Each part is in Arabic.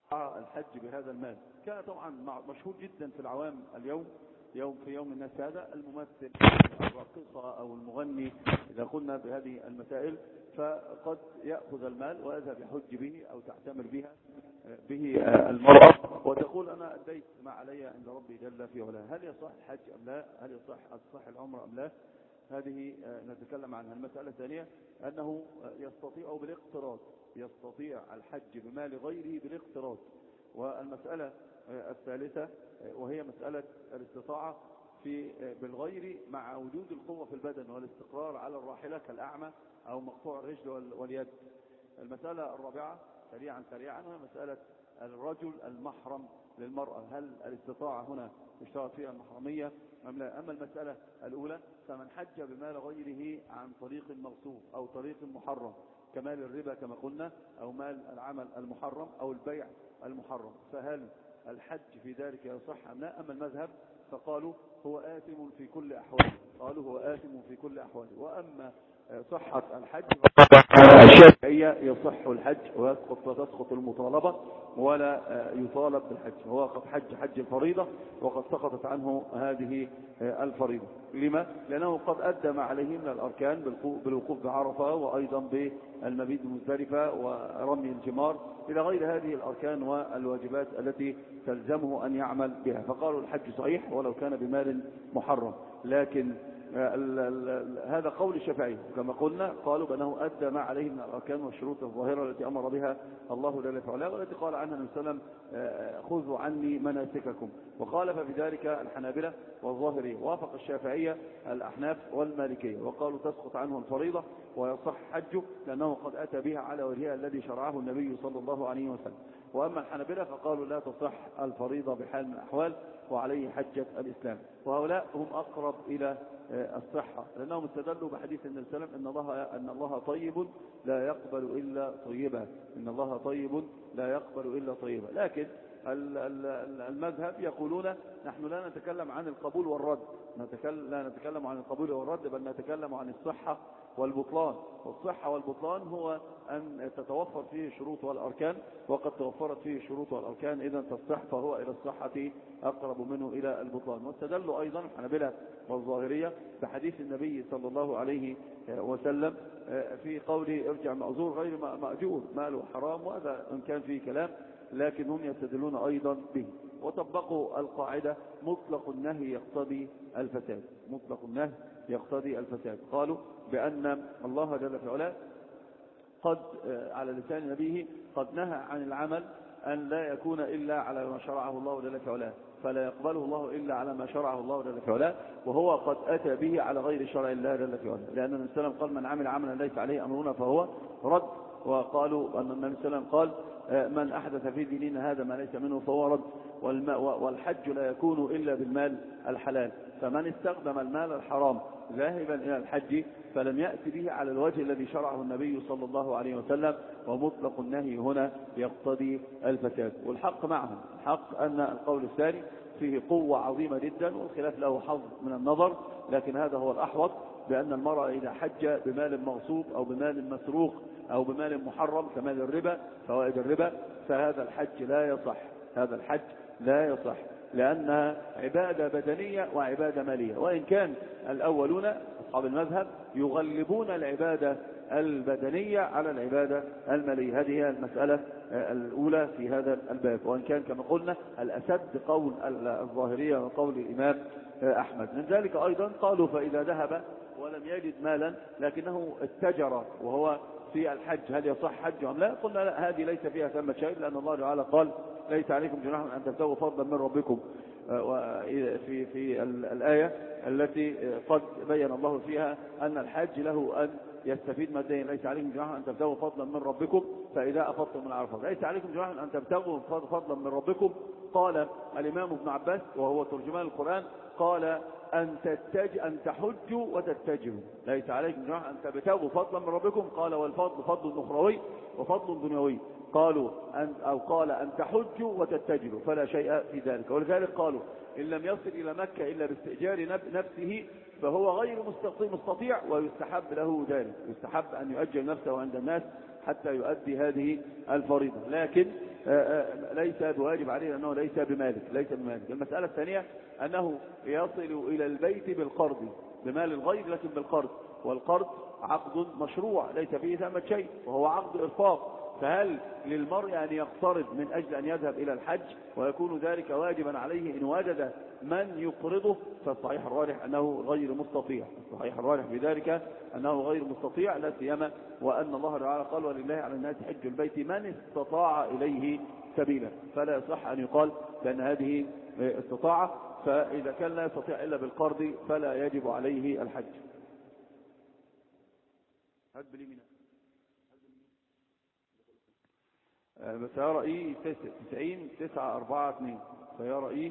الحج بهذا المال. كان طبعا مشهور جدا في العوام اليوم، في يوم الناس هذا، الممثل الراقصة أو المغني إذا قلنا بهذه المسائل، فقد يأخذ المال ويذهب يحج به أو تعتمر به المرأة، وتقول أنا أديت ما علي عند ربي جل في علاه. هل يصح الحج أم لا؟ هل يصح العمر أم لا؟ هذه نتكلم عنها. المسألة الثانية أنه يستطيع الحج بمال غيره بالاقتراض. والمسألة الثالثة وهي مسألة الاستطاعة بالغير مع وجود القوة في البدن والاستقرار على الراحلة كالأعمى أو مقطوع الرجل واليد. المسألة الرابعة سريعا وهي مسألة الرجل المحرم للمرأة، هل الاستطاعة هنا يشترط فيها المحرمية أم لا؟ أما المسألة الأولى فمن حج بمال غيره عن طريق مغصوب أو طريق محرم كمال الربا كما قلنا، أو مال العمل المحرم أو البيع المحرم، فهل الحج في ذلك يصح أم لا؟ أما المذهب فقالوا هو آثم في كل أحواله. وأما صحة الحج الشافعية يصح الحج وتسقط المطالبة ولا يطالب بالحج، هو قد حج الفريضة وقد سقطت عنه هذه الفريضة. لما؟ لأنه قد أدى ما عليه من الأركان بالوقوف بعرفة وأيضا بالمبيت بمزدلفة ورمي الجمار إلى غير هذه الأركان والواجبات التي تلزمه أن يعمل بها، فقالوا الحج صحيح ولو كان بمال محرم. لكن هذا قول الشافعي كما قلنا، قالوا بأنه أدى ما عليه من الأركان والشروط الظاهرة التي أمر بها الله جل وعلا والتي قال عنها النبي صلى الله عليه وسلم خذوا عني مناسككم. وخالف في ذلك الحنابلة والظاهرية، وافق الشافعية الأحناف والمالكية وقالوا تسقط عنه الفريضة ويصح حجه لأنه قد أتى بها على وجهها الذي شرعه النبي صلى الله عليه وسلم. وأما الحنابلة فقالوا لا تصح الفريضة بحال من الأحوال وعليه حجة الإسلام. وهؤلاء هم أقرب إلى الصحة لأنهم استدلوا بحديث النبي صلى الله عليه وسلم أن الله طيب لا يقبل إلا طيبا. لكن المذهب يقولون نحن لا نتكلم عن القبول والرد، لا نتكلم عن القبول والرد، بل نتكلم عن الصحة والبطلان. والصحة والبطلان هو أن تتوفر فيه الشروط والأركان، وقد توفرت فيه الشروط والأركان إذا تصح، فهو إلى الصحة أقرب منه إلى البطلان. واستدلوا أيضا الحنابلة والظاهرية بحديث النبي صلى الله عليه وسلم في قوله ارجع مأزور غير مأجور ماله حرام، وهذا إن كان فيه كلام لكن هم يستدلون أيضا به. وطبقوا القاعدة مطلق النهي يقتضي الفساد. قالوا بأن الله جل في علاه قد على لسان نبيه قد نهى عن العمل أن لا يكون إلا على ما شرعه الله جل في علاه، فلا يقبله الله إلا على ما شرعه الله جل في علاه، وهو قد أتى به على غير شرع الله جل في علاه، لأن النبي صلى الله عليه وسلم قال من عمل عملا ليس عليه أمرنا فهو رد. وقالوا أن النبي صلى الله عليه وسلم قال من أحدث في ديننا هذا ما ليس منه فهو رد. والحج لا يكون إلا بالمال الحلال، فمن استخدم المال الحرام ذاهبا إلى الحج فلم يأتي به على الوجه الذي شرعه النبي صلى الله عليه وسلم، ومطلق النهي هنا يقتضي الفساد. والحق معهم، الحق أن القول الثاني فيه قوة عظيمة جدا والخلاف له حظ من النظر، لكن هذا هو الأحوط، بأن المرأة إذا حج بمال مغصوب أو بمال مسروق أو بمال محرم كمال الربا فوائد الربا، فهذا الحج لا يصح لأنها عبادة بدنية وعبادة مالية. وإن كان الأولون أصحاب المذهب يغلبون العبادة البدنية على العبادة المالية. هذه هي المسألة الأولى في هذا الباب، وإن كان كما قلنا الأسد قول الظاهرية وقول الإمام أحمد. من ذلك أيضا قالوا فإذا ذهب ولم يجد مالا لكنه اتجر وهو في الحج هل يصح حج أم لا؟ قلنا لا، هذه ليس فيها ثمة شيء، لأن الله تعالى قال ليس عليكم جناح أن تبتغوا فضلا من ربكم، في الآية التي قد بين الله فيها أن الحج له أن يستفيد ماديا. ليس عليكم جناح أن تبتغوا فضلا من ربكم فإذا أفضتم من عرفة. ليس عليكم جناح أن تبتغوا فضلا من ربكم. قال الإمام ابن عباس وهو ترجمان القرآن قال أن تحجوا وتتجهوا. ليس عليكم جناح أن تبتغوا فضلا من ربكم، قال والفضل فضل أخروي وفضل دنيوي، قال أن تحجوا وتتجهوا فلا شيء في ذلك. ولذلك قالوا إن لم يصل إلى مكة إلا باستئجار نفسه فهو غير مستطيع ويستحب له ذلك، يستحب أن يؤجل نفسه عند الناس حتى يؤدي هذه الفريضة، لكن ليس بواجب عليه لأنه ليس بمالك. المسألة الثانية أنه يصل إلى البيت بالقرض، بمال الغير لكن بالقرض، والقرض عقد مشروع ليس فيه ثمة شيء وهو عقد إرفاق. فهل للمرء أن يقترض من أجل أن يذهب إلى الحج ويكون ذلك واجبا عليه إن وجد من يقرضه؟ فالصحيح الراجح أنه غير مستطيع. بذلك أنه غير مستطيع، لا سيما وأن الله تعالى قال ولله على الناس حج البيت من استطاع إليه سبيلا، فلا يصح أن يقال بأن هذه استطاعة، فإذا كان لا يستطيع إلا بالقرض فلا يجب عليه الحج. سيارة إي 90-942 سيارة إي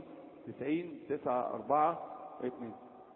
90-942.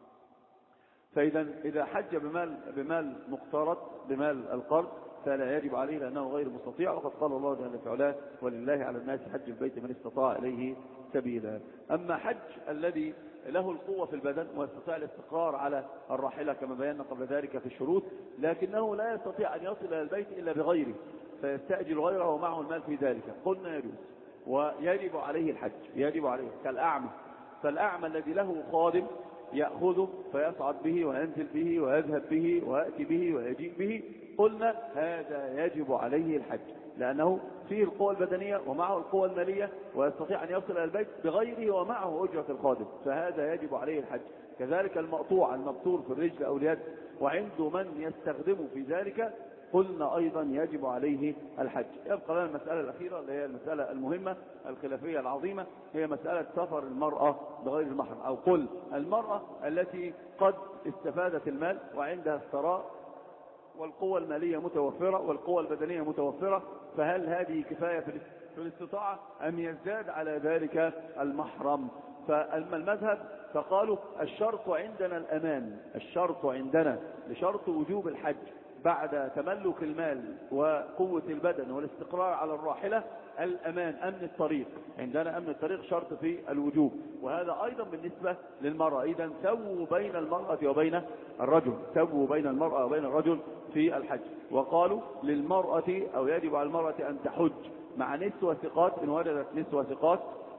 فإذا حج بمال مقترض بمال القرض فلا يجب عليه لأنه غير مستطيع، وقد قال الله جل في علاه ولله على الناس حج البيت من استطاع إليه سبيلا. أما حج الذي له القوة في البدن ويستطيع الاستقرار على الراحلة كما بينا قبل ذلك في الشروط، لكنه لا يستطيع أن يصل إلى البيت إلا بغيره فيستأجل غيره ومعه المال في ذلك، قلنا يجوز ويجب عليه الحج، يجب عليه كالأعمى. فالأعمى الذي له خادم يأخذه فيصعد به وينزل به ويذهب به ويأتي به ويجيء به، قلنا هذا يجب عليه الحج لأنه فيه القوة البدنية ومعه القوة المالية ويستطيع أن يصل إلى البيت بغيره ومعه أجرة الخادم، فهذا يجب عليه الحج. كذلك المقطوع المبتور في الرجل أو اليد وعنده من يستخدمه في ذلك قلنا أيضا يجب عليه الحج. يبقى لنا المسألة الأخيرة اللي هي المسألة المهمة الخلافية العظيمة، هي مسألة سفر المرأة بغير المحرم، أو قل المرأة التي قد استفادت المال وعندها الثراء والقوة المالية متوفرة والقوة البدنية متوفرة، فهل هذه كفاية في الاستطاعة أم يزداد على ذلك المحرم؟ فأما المذهب فقالوا الشرط عندنا الأمان، الشرط عندنا لشرط وجوب الحج بعد تملك المال وقوة البدن والاستقرار على الراحلة الأمان، أمن الطريق. عندنا أمن الطريق شرط في الوجوب، وهذا أيضا بالنسبة للمرأة. إذن سووا بين المرأة وبين الرجل، سووا بين المرأة وبين الرجل في الحج. وقالوا للمرأة أو يجب على المرأة أن تحج مع نسوة ثقات إن وجدت نسوة ثقات،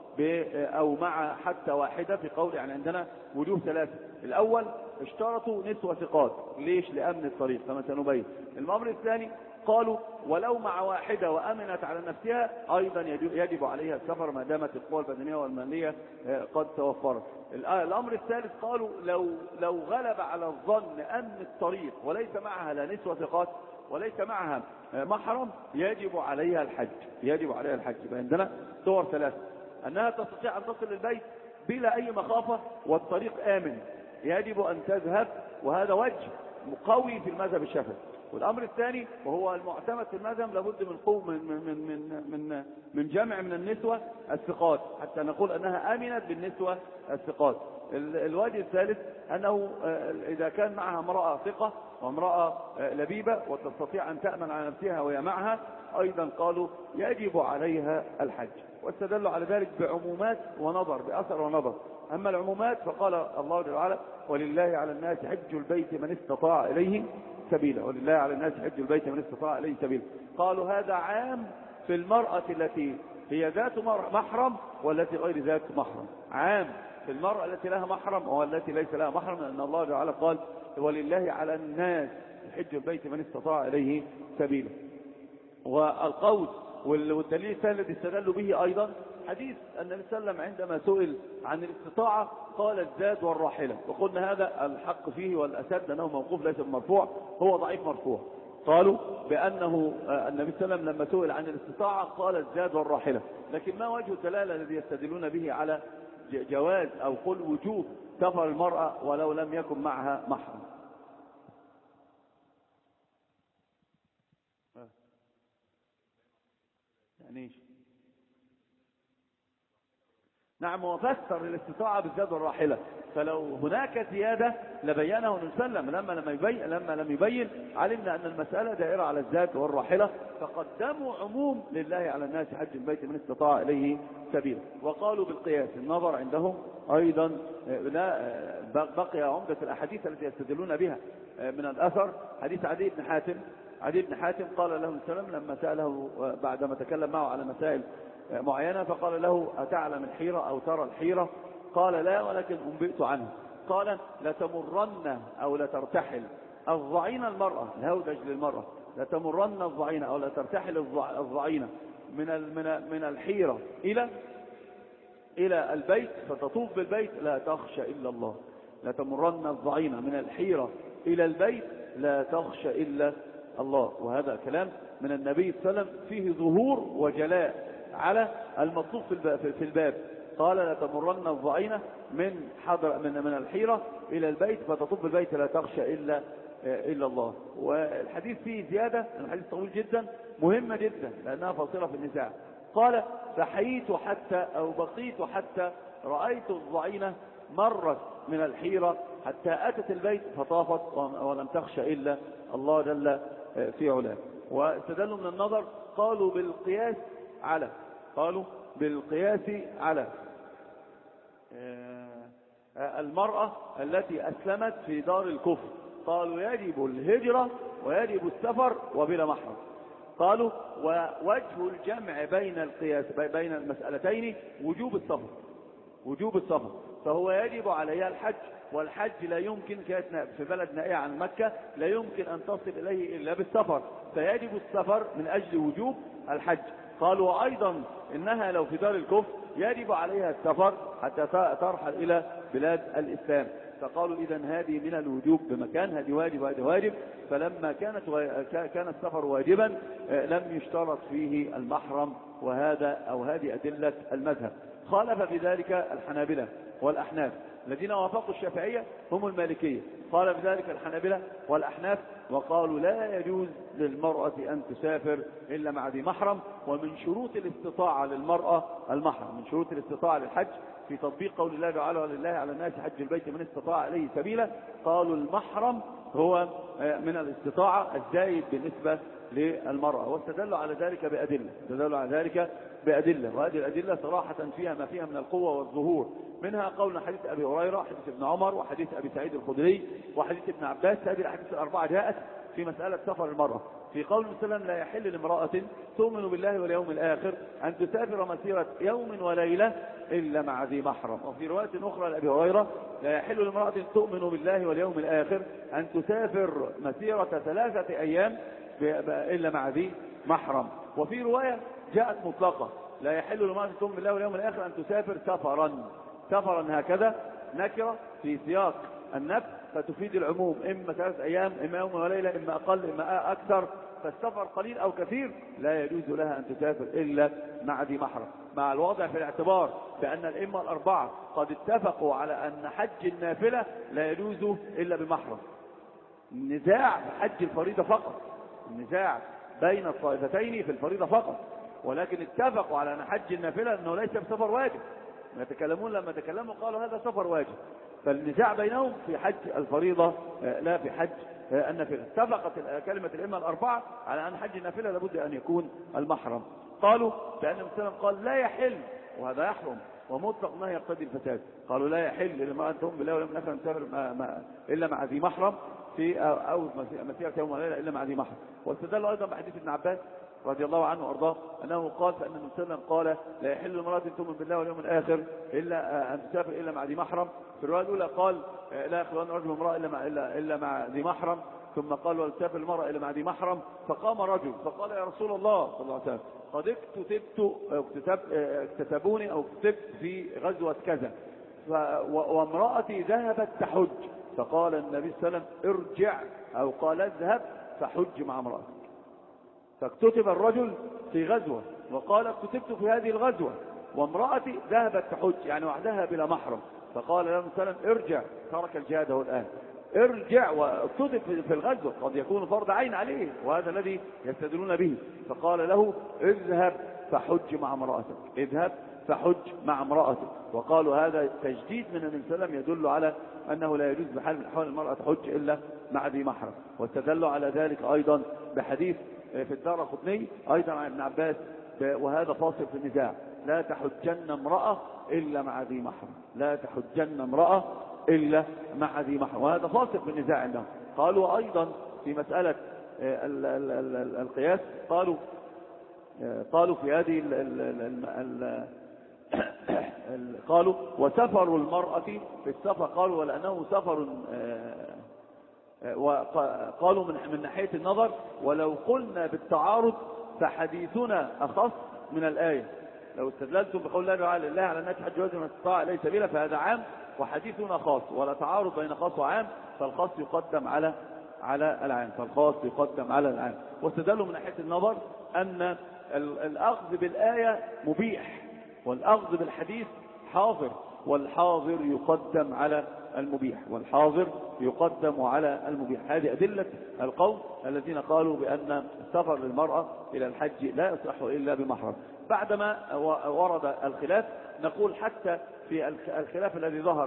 أو مع حتى واحدة في قول، يعني عندنا وجوه ثلاثة. الأول اشترطوا نسوة ثقات، ليش؟ لأمن الطريق كما سنبين. الأمر الثاني قالوا ولو مع واحدة وأمنت على نفسها أيضا يجب عليها السفر ما دامت القوى البدنية والمالية قد توفرت. الأمر الثالث قالوا لو غلب على الظن أمن الطريق وليس معها لا نسوة ثقات وليس معها محرم يجب عليها الحج، يجب عليها الحج. عندنا صور ثلاثة: أنها تستطيع أن تصل للبيت بلا أي مخافة والطريق آمن، يجب أن تذهب، وهذا وجه مقوي في المذهب الشافعي. والأمر الثاني وهو المعتمد في المذهب لابد من قوة من جمع من النسوة الثقات حتى نقول أنها آمنت بالنسوة الثقات. الوجه الثالث أنه إذا كان معها امرأة ثقة وامرأة لبيبة وتستطيع أن تأمن على نفسها وهي معها أيضا قالوا يجب عليها الحج، واستدلوا على ذلك بعمومات ونظر، بأثر ونظر. أما العمومات فقال الله تعالى ولله على الناس حج البيت من استطاع إليه سبيلا، ولله على الناس حج البيت من استطاع إليه سبيلا. قالوا هذا عام في المرأة التي هي ذات محرم والتي غير ذات محرم، عام في المرأة التي لها محرم والتي ليس لها محرم، لأن الله تعالى قال ولله على الناس حج البيت من استطاع إليه سبيلا. والقول والدليل الثاني الذي استدلوا به أيضا حديث النبي صلى الله عليه وسلم عندما سئل عن الاستطاعة قال الزاد والراحلة، وقلنا هذا الحق فيه والأسد أنه موقوف ليس مرفوع، هو ضعيف مرفوع. قالوا بأنه النبي صلى الله عليه وسلم لما سئل عن الاستطاعة قال الزاد والراحلة، لكن ما وجه الدلالة الذي يستدلون به على جواز أو قل وجوب سفر المرأة ولو لم يكن معها محرم؟ نعم، وفسر الاستطاعة بالزاد والراحلة، فلو هناك زيادة لبينه نسلم، لما لم يبين علمنا أن المسألة دائرة على الزاد والراحلة، فقدموا عموم لله على الناس حج البيت من استطاع إليه سبيلا. وقالوا بالقياس النظر عندهم أيضا بقي عمدة الأحاديث التي يستدلون بها من الأثر حديث عدي بن حاتم عدي بن حاتم قال له السلام لما سأله بعدما تكلم معه على مسائل معينة، فقال له أتعلم الحيرة أو ترى الحيرة؟ قال لا ولكن أنبئت عنه. قال لتمرن أو لترتحل الضعينة، المرأة الهودج للمرأة، لتمرن الضعينة أو لترتحل الضعينة من الحيرة إلى البيت فتطوف بالبيت لا تخشى إلا الله. لتمرن الضعينة من الحيرة إلى البيت لا تخشى إلا الله. وهذا كلام من النبي صلى الله عليه وسلم فيه ظهور وجلاء على المطلوب في الباب. قال لتمرن الضعينة من الحيرة إلى البيت فتطوف بالبيت لا تخشى إلا الله. والحديث فيه زيادة، الحديث طويل جدا مهمة جدا لأنها فاصلة في النزاع. قال فحييت حتى أو بقيت حتى رأيت الضعينة مرت من الحيرة حتى أتت البيت فطافت ولم تخشى إلا الله جل في علاه. واستدلوا من النظر قالوا بالقياس على المرأة التي أسلمت في دار الكفر. قالوا يجب الهجرة ويجب السفر وبلا محرم. قالوا ووجه الجمع بين القياس بين المسألتين وجوب السفر، فهو يجب عليها الحج، والحج لا يمكن، كانت في بلد نائية عن مكة لا يمكن أن تصل إليه إلا بالسفر، فيجب السفر من أجل وجوب الحج. قالوا أيضا إنها لو في دار الكفر يجب عليها السفر حتى ترحل إلى بلاد الإسلام. فقالوا إذن هذه من الوجوب بمكان، هذه واجب وهذه واجب. فلما كان السفر واجبا لم يشترط فيه المحرم، هذه أدلة المذهب. خالف في ذلك الحنابلة والأحناف، الذين وافقوا الشافعية هم المالكية. قال بذلك الحنابلة والأحناف وقالوا لا يجوز للمرأة أن تسافر إلا مع ذي محرم. ومن شروط الاستطاعة للمرأة المحرم، من شروط الاستطاعة للحج في تطبيق قول الله تعالى ولله على الناس حج البيت من استطاع إليه سبيلا، قالوا المحرم هو من الاستطاعة الزايد بالنسبة للمرأة. واستدلوا على ذلك بأدلة، وهذه الأدلة صراحة فيها ما فيها من القوة والظهور. منها قول حديث أبي هريرة، حديث ابن عمر، وحديث أبي سعيد الخدري، وحديث ابن عباس. هذه الأحاديث الأربعة جاءت في مسألة سفر المرأة. في قول السلام لا يحل لامرأة تؤمن بالله واليوم الآخر أن تسافر مسيرة يوم وليلة إلا مع ذي محرم. وفي رواية أخرى لأبي هريرة لا يحل لامرأة تؤمن بالله واليوم الآخر أن تسافر مسيرة 3 أيام إلا مع ذي محرم. وفي رواية جاءت مطلقة لا يحل لامرأة تؤمن بالله واليوم الآخر أن تسافر سفرا هكذا نكرة في سياق النفي فتفيد العموم، إما 3 أيام إما يوم وليلة إما أقل إما أكثر. فالسفر قليل أو كثير لا يجوز لها أن تسافر إلا مع ذي محرم، مع الوضع في الاعتبار بأن الأئمة الأربعة قد اتفقوا على أن حج النافلة لا يجوز إلا بمحرم. النزاع في حج الفريضة فقط، النزاع بين الطائفتين في الفريضة فقط، ولكن اتفقوا على أن حج النافلة أنه ليس بسفر واجب. لما تكلموا قالوا هذا سفر واجب، فالنزاع بينهم في حج الفريضة لا في حج النافلة. اتفقت كلمة الأئمة الأربعة على أن حج النافلة لابد أن يكون المحرم. قالوا لأن النبي صلى الله عليه وسلم قال لا يحل وهذا يحرم ومطلق ما يقتضي الفساد. قالوا لا يحل لامرأة تؤمن بالله واليوم الآخر أن تسافر إلا مع ذي محرم في أو مسيرة يوم وليلة إلا مع ذي محرم. واستدلوا أيضا بحديث ابن عباس رضي الله عنه وارضاه انه قال فان النبي صلى الله عليه وسلم قال لا يحل لامرأة تؤمن بالله واليوم الاخر الا ان تسافر الا مع ذي محرم. في الروايه الاولى قال لا يخلون رجل امرأة الا مع ذي محرم، ثم قال ولا تسافر المرأة الا مع ذي محرم. فقام رجل فقال يا رسول الله صلى الله عليه وسلم قد اكتتبوني او كتبت في غزوة كذا وامرأتي ذهبت تحج. فقال النبي صلى الله عليه وسلم ارجع او قال اذهب فحج مع امرأتك. فاكتتب الرجل في غزوة وقال اكتتبت في هذه الغزوة وامرأتي ذهبت تحج يعني وحدها بلا محرم. فقال له سلام ارجع، ترك الجهاد هو الآن، ارجع واكتتب في الغزوة قد يكون فرض عين عليه وهذا الذي يستدلون به. فقال له اذهب فحج مع امرأتك، اذهب فحج مع امرأتك. وقالوا هذا تجديد من النبي صلى الله عليه وسلم يدل على أنه لا يجوز بحال من الأحوال المرأة تحج إلا مع ذي محرم. واستدلوا على ذلك أيضا بحديث في الدارقطني أيضا عن ابن عباس وهذا فاصل في النزاع لا تحجن امرأة إلا مع ذي محرم، لا تحجن امرأة إلا مع ذي محرم، وهذا فاصل في النزاع عندهم. قالوا أيضا في مسألة القياس قالوا في هذه قالوا وسفر المرأة في السفر، قالوا ولأنه سفر، وقالوا من ناحية النظر ولو قلنا بالتعارض فحديثنا أخص من الآية. لو استدللتم بقول الله على الناس حج واجب من استطاع إليه سبيلا فهذا عام وحديثنا خاص، ولا تعارض بين خاص وعام، فالخاص يقدم على العام، فالخاص يقدم على العام. واستدلوا من ناحية النظر أن الأخذ بالآية مبيح والأخذ بالحديث حاضر، والحاضر يقدم على المبيح، والحاضر يقدم على المبيح. هذه أدلة القوم الذين قالوا بأن السفر للمرأة إلى الحج لا يصح إلا بمحرم. بعدما ورد الخلاف نقول حتى في الخلاف الذي ظهر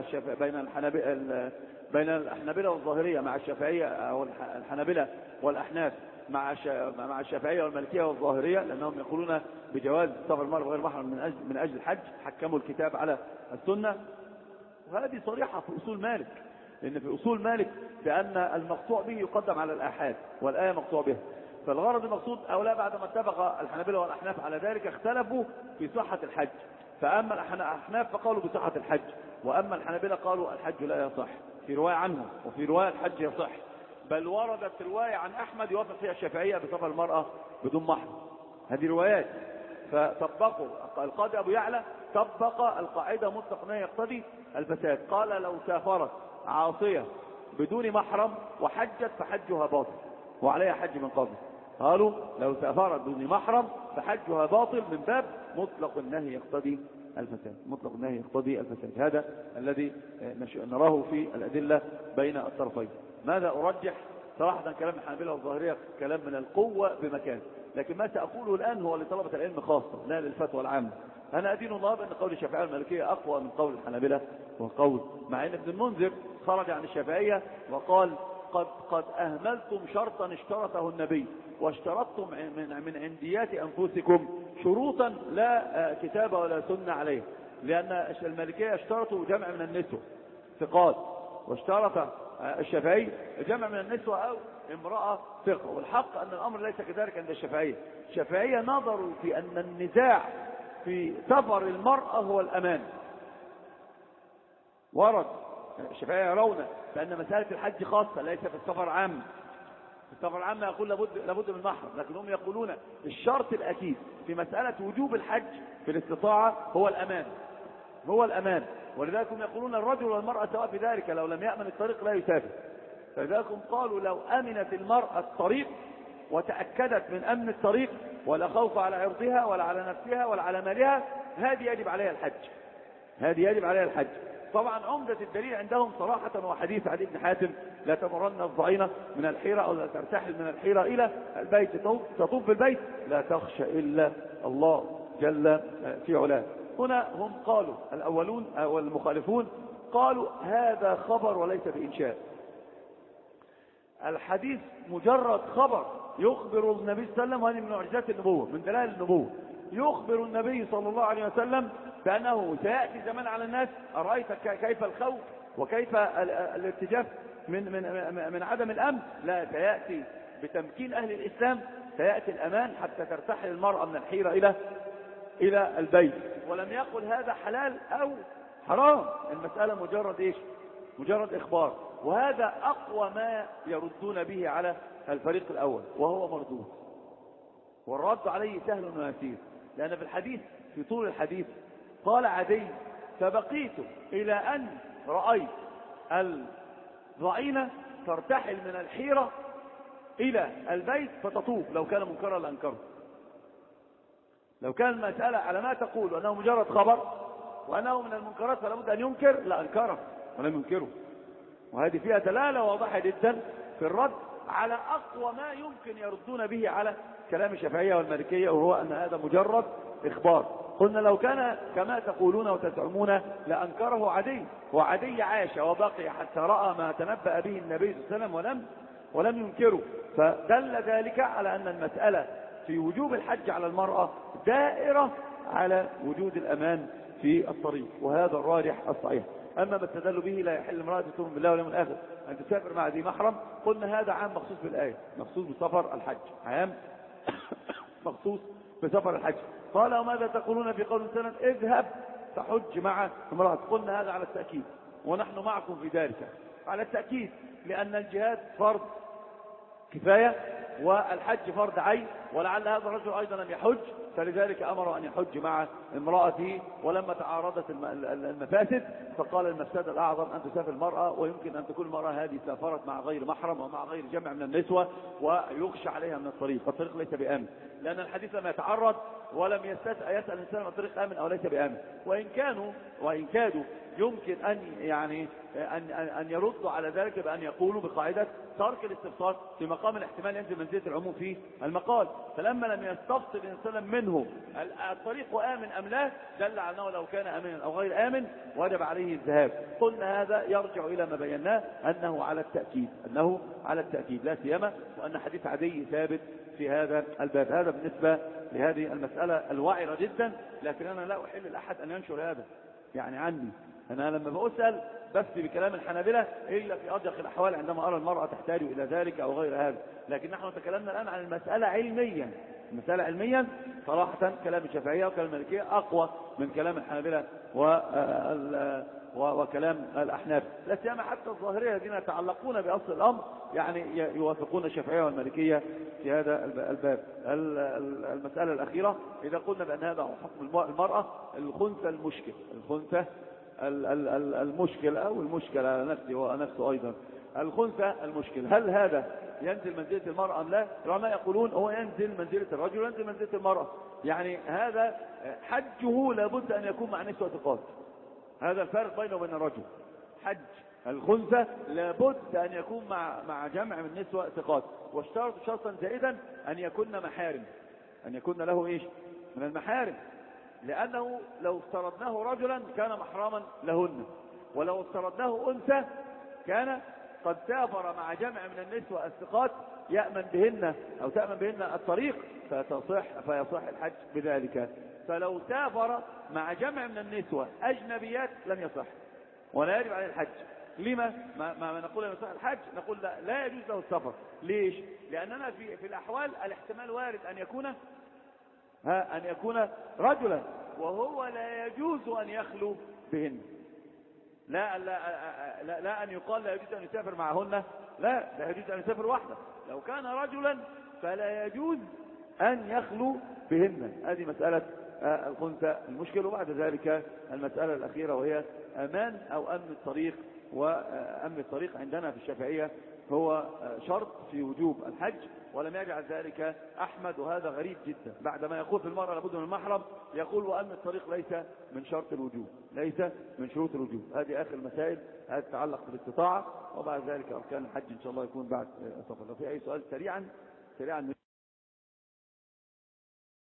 بين الحنابلة والظاهرية مع الشافعية أو الحنابلة والأحناف مع الشافعية والمالكية والظاهرية، لأنهم يقولون بجواز سفر المرأة غير محرم من أجل الحج، حكموا الكتاب على السنة. وهذه صريحة في أصول مالك، لأن في أصول مالك بأن المقطوع به يقدم على الآحاد والآية مقطوع بها. فالغرض المقصود أولا بعدما اتفق الحنابلة والأحناف على ذلك اختلفوا في صحة الحج، فأما الأحناف فقالوا بصحة الحج، وأما الحنابلة قالوا الحج لا يصح في رواية عنهم، وفي رواية الحج يصح. بل وردت رواية عن أحمد يوافق فيها الشافعية بسفر المرأة بدون محرم. هذه روايات. فطبقوا القاضي أبو يعلى طبق القاعدة مطلق ما يقتضي الفساد، قال لو سافرت عاصية بدون محرم وحجت فحجها باطل وعليها حج من قبل. قالوا لو سافرت بدون محرم فحجها باطل من باب مطلق النهي يقتضي الفساد، مطلق النهي يقتضي الفساد. هذا الذي نراه في الأدلة بين الطرفين. ماذا أرجح؟ صراحة كلام الحنابلة والظاهرية كلام من القوة بمكان، لكن ما سأقوله الآن هو لطلبة العلم خاصة لا للفتوى العامة. أنا أدين الله بأن قول الشافعية والمالكية أقوى من قول الحنابلة وقول، مع أن ابن المنذر خرج عن الشافعية وقال قد أهملتم شرطا اشترطه النبي واشترطتم من عنديات أنفسكم شروطا لا كتاب ولا سنة عليه، لأن المالكية اشترطوا جمع من النسوة ثقات، واشترط الشافعي جمع من النسوة أو امرأة ثقة. والحق أن الأمر ليس كذلك عند الشافعية. الشافعية نظروا في أن النزاع في سفر المرأة هو الأمان. ورد الشافعية يرون بأن مسألة الحج خاصة ليس في السفر عام. في السفر العام يقول لابد من محرم، لكن هم يقولون الشرط الأكيد في مسألة وجوب الحج في الاستطاعة هو الأمان، هو الأمان. ولذلك هم يقولون الرجل والمرأة سواء في ذلك، لو لم يأمن الطريق لا يسافر. فلذلك هم قالوا لو أمنت المرأة الطريق وتأكدت من أمن الطريق ولا خوف على عرضها ولا على نفسها ولا على مالها، هذه يجب عليها الحج، هذه يجب عليها الحج. طبعا عمدة الدليل عندهم صراحة وحديث عدي بن حاتم لا تمرن الضعينة من الحيرة أو لا ترتحل من الحيرة إلى البيت تطوف بالبيت لا تخشى إلا الله جل في علاه. هنا هم قالوا الأولون أو المخالفون قالوا هذا خبر وليس بإنشاء. الحديث مجرد خبر يخبر النبي صلى الله عليه وسلم، وهذه من معجزات النبوة من دلائل النبوة. يخبر النبي صلى الله عليه وسلم بأنه سيأتي زمان على الناس أرأيت كيف الخوف وكيف الارتجاف من عدم الأمن، لا سيأتي بتمكين أهل الإسلام، سيأتي الأمان حتى ترتحل المرأة من الحيرة إلى البيت. ولم يقل هذا حلال أو حرام، المسألة مجرد إيش؟ مجرد إخبار. وهذا أقوى ما يردون به على الفريق الأول وهو مردود، والرد عليه سهل ويسير، لأن في الحديث في طول الحديث قال عدي فبقيت إلى أن رأيت الضعينة ترتحل من الحيرة إلى البيت فتطوف، لو كان منكرا لأنكره. لو كان المسألة على ما تقول وأنه مجرد خبر وأنه من المنكرات فلا بد أن ينكر لأنكره ولم ينكره. وهذه فيها دلالة واضحة جدا في الرد على أقوى ما يمكن يردون به على كلام الشافعية والمالكية، وهو أن هذا مجرد إخبار. قلنا لو كان كما تقولون وتزعمون لأنكره عدي، وعدي عاش وبقي حتى رأى ما تنبأ به النبي صلى الله عليه وسلم ولم ينكره، فدل ذلك على أن المسألة في وجوب الحج على المرأة دائرة على وجود الأمان في الطريق، وهذا الراجح الصحيح. أما ما استدلوا به لا يحل امرأة تؤمن بالله واليوم الآخر أن تسافر مع ذي محرم، قلنا هذا عام مخصوص بالآية، مخصوص بسفر الحج، عام مخصوص بسفر الحج. قال وماذا تقولون في قول سنة اذهب فحج مع امرأة؟ قلنا هذا على التأكيد، ونحن معكم في ذلك على التأكيد، لأن الجهاد فرض كفاية والحج فرض عين، ولعل هذا الرجل أيضا أن يحج، فلذلك أمر أن يحج مع امرأته. ولما تعارضت المفاسد فقال المفسدة الأعظم أن تسافر المرأة، ويمكن أن تكون المرأة هذه سافرت مع غير محرم ومع غير جمع من النسوة ويخشى عليها من الطريق، فالطريق ليس بآمن، لأن الحديث لما يتعرض ولم يسأل الإنسان الطريق آمن أو ليس بآمن. وإن كادوا يمكن أن يردوا على ذلك بأن يقولوا بقاعدة ترك الاستفسار في مقام الاحتمال ينزل منزلة العموم في المقال، فلما لم يستفسر الإنسان منه الطريق آمن أم لا دل على أنه لو كان آمنا أو غير آمن وجب عليه الذهاب. قلنا هذا يرجع إلى ما بيناه أنه على التأكيد لا سيما وأن حديث عدي ثابت في هذا الباب. هذا بالنسبة لهذه المسألة الوعرة جدا، لكن أنا لا أحل لأحد أن ينشر هذا يعني عني. أنا لما بأسأل بس بكلام الحنابلة إلا في أضيق الأحوال عندما أرى المرأة تحتاج إلى ذلك أو غير هذا، لكن نحن تكلمنا الآن عن المسألة علميا صراحة كلام الشافعية وكلام المالكية أقوى من كلام الحنابلة وكلام الأحناف، لا سيما حتى الظاهرية الذين يتعلقون بأصل الأمر يعني يوافقون الشافعية والمالكية في هذا الباب. المسألة الأخيرة إذا قلنا بأن هذا هو حكم المرأة، الخنثى المشكل أو المشكلة على نفسي ونفسه أيضا، الخنثى المشكل هل هذا ينزل منزلة المرأة أم لا؟ العلماء يقولون هو ينزل منزلة الرجل وينزل منزلة المرأة، يعني هذا حجه لابد أن يكون مع نسوة ثقات، هذا الفرق بينه وبين الرجل. حج الخنثى لابد أن يكون مع جمع من نسوة ثقات، واشترط شرطا زائدا أن يكون محارم، أن يكون له إيش من المحارم، لأنه لو افترضناه رجلا كان محراما لهن، ولو افترضناه أنثى كان قد سافر مع جمع من النسوة الثقات يأمن بهن أو تأمن بهن الطريق فيصح الحج بذلك. فلو سافر مع جمع من النسوة أجنبيات لم يصح ولا يجب عليه الحج. لما ما نقول لا يصح الحج؟ نقول لا يجوز له السفر. ليش؟ لأننا في الأحوال الاحتمال وارد أن يكون رجلا وهو لا يجوز أن يخلو بهن، لا أن يقال لا يجوز أن يسافر معهن، لا يجوز أن يسافر وحده، لو كان رجلا فلا يجوز أن يخلو بهن. هذه مسألة الخنثى المشكل. وبعد ذلك المسألة الأخيرة وهي أمان أو أمن الطريق. وأمن الطريق عندنا في الشافعية هو شرط في وجوب الحج، ولم يجعل ذلك أحمد، وهذا غريب جدا بعدما يقول في المرأة لابد من المحرم يقول وأمن الطريق ليس من شرط الوجوب، ليس من شروط الوجوب. هذه آخر المسائل، هذا تتعلق بالاستطاعة، وبعد ذلك أركان الحج إن شاء الله يكون بعد صفر. لو في أي سؤال سريعا